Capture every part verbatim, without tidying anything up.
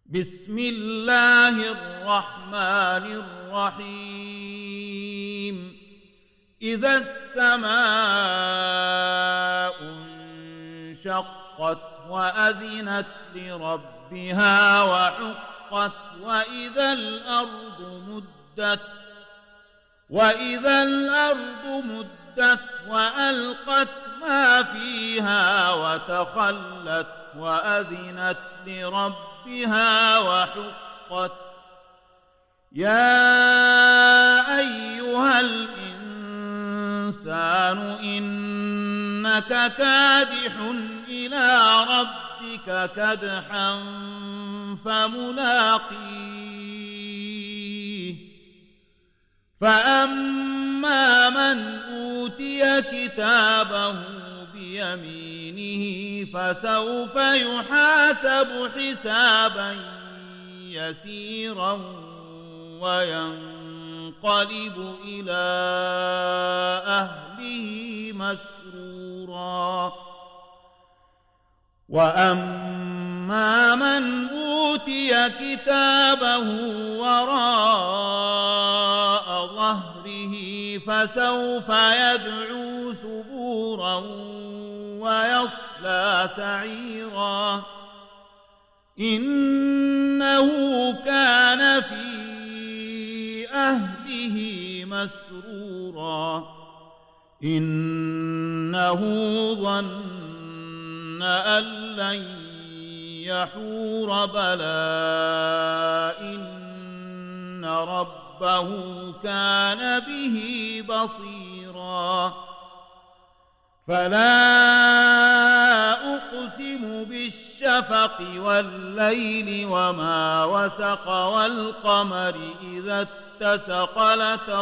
بسم الله الرحمن الرحيم إذا السماء انشقت وأذنت لربها وحقت وإذا الأرض مدت وإذا الأرض مدت وألقت ما فيها وتخلت وأذنت لربها وحقت يا أيها الإنسان إنك كادح إلى ربك كدحا فملاقيه فأما من أوتي كتابه بيمينه فسوف يحاسب حسابا يسيرا وينقلب إلى أهله مسرورا وأما من أوتي كتابه وراء ظهره فسوف يدعو ثبورا ويصلى سعيرا إنه كان في أهله مسرورا إنه ظن أن لن يحور بلى إن ربه كان به بصيرا فلا أقسم بالشفق والليل وما وسق والقمر إذا اتسق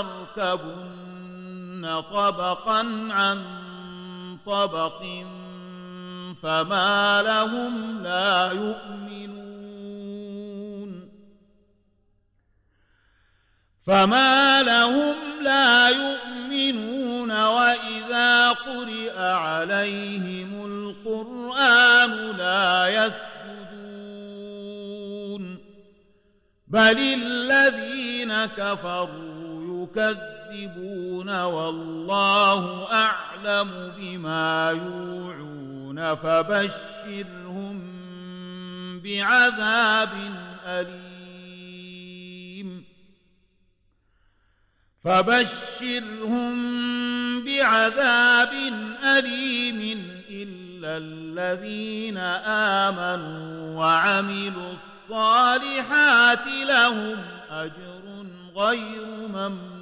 لتركبن طبقا عن طبق فما لهم لا يؤمنون فما لهم لا يؤمنون وإذا قرئ عليهم القرآن لا يسجدون بل الذين كفروا يكذبون والله أعلم بما يوعون فبشرهم بعذاب أليم فبشرهم بعذاب أليم إلا الذين آمنوا وعملوا الصالحات لهم أجر غير ممنون